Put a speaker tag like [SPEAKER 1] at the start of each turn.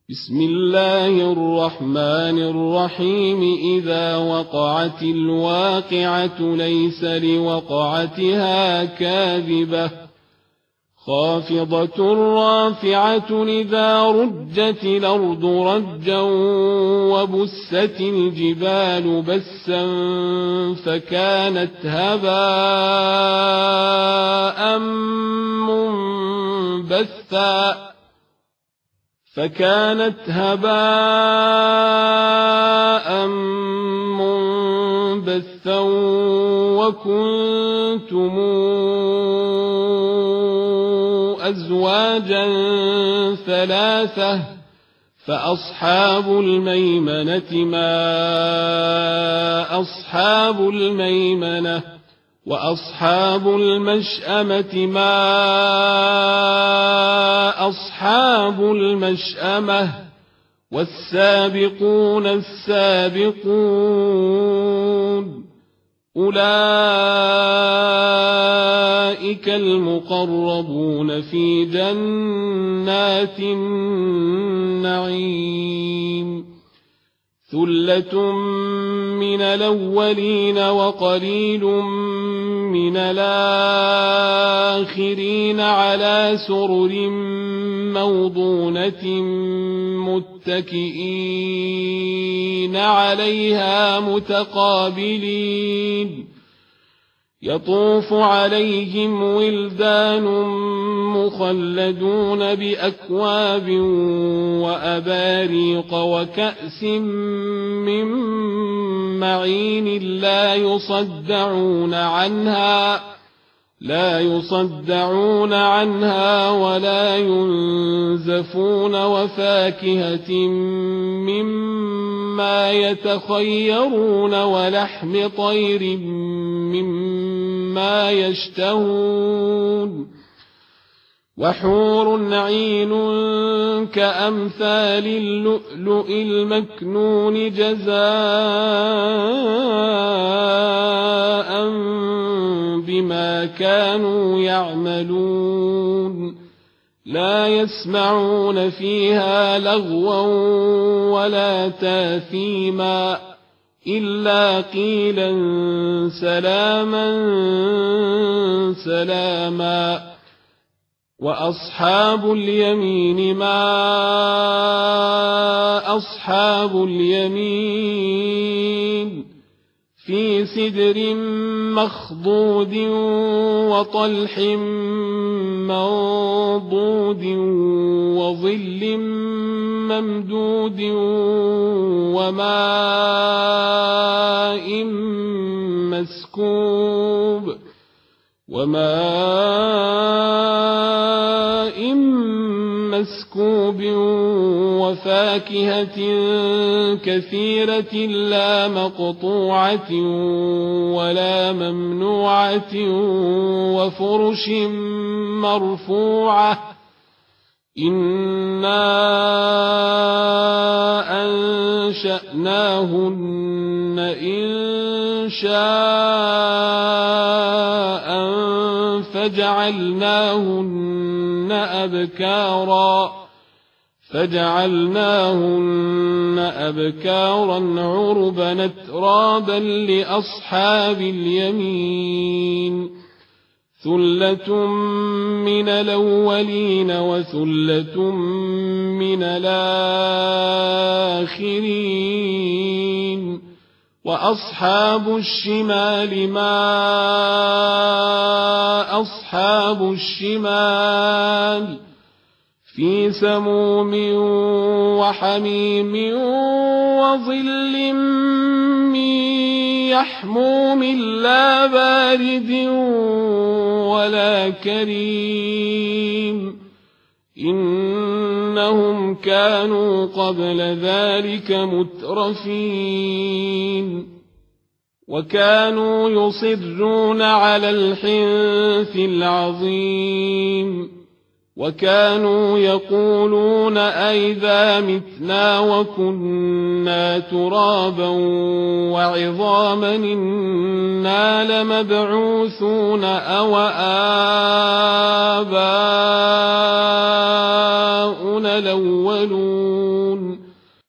[SPEAKER 1] بسم الله الرحمن الرحيم. إذا وقعت الواقعة ليس لوقعتها كاذبة خافضة رافعة إذا رجت الأرض رجا وبست الجبال بسا فكانت هباء منبثا وكنتم أزواجا ثلاثة فأصحاب الميمنة ما أصحاب الميمنة وأصحاب المشأمة ما أصحاب المشأمة والسابقون السابقون أولئك المقربون في جنات النعيم ثلة من الأولين وقليل من الآخرين على سرر موضونة متكئين عليها متقابلين يطوف عليهم ولدان مخلدون بأكواب وأباريق وكأس من معين لا يصدعون عنها ولا ينزفون وفاكهة مما يتخيرون ولحم طير مما يشتهون وحور عين كأمثال اللؤلؤ المكنون جزاء بما كانوا يعملون لا يسمعون فيها لغوا ولا تاثيما إلا قيلا سلاما سلاما وأصحاب اليمين ما أصحاب اليمين في سدر مخضود وطلح منضود وظل ممدود وماء مسكوب وفاكهة كثيرة لا مقطوعة ولا ممنوعة وفرش مرفوعة إنا أنشأناهن إنشاء فجعلناهن أبكارا عربا أترابا لأصحاب اليمين ثلة من الأولين وثلة من الآخرين وأصحاب الشمال ما أصحاب الشمال في سموم وحميم وظل من يحموم لا بارد ولا كريم إنهم كانوا قبل ذلك مترفين وكانوا يصرون على الحنث العظيم وكانوا يقولون أئذا متنا وكنا ترابا وعظاما إنا لمبعوثون أو آباؤنا الأولون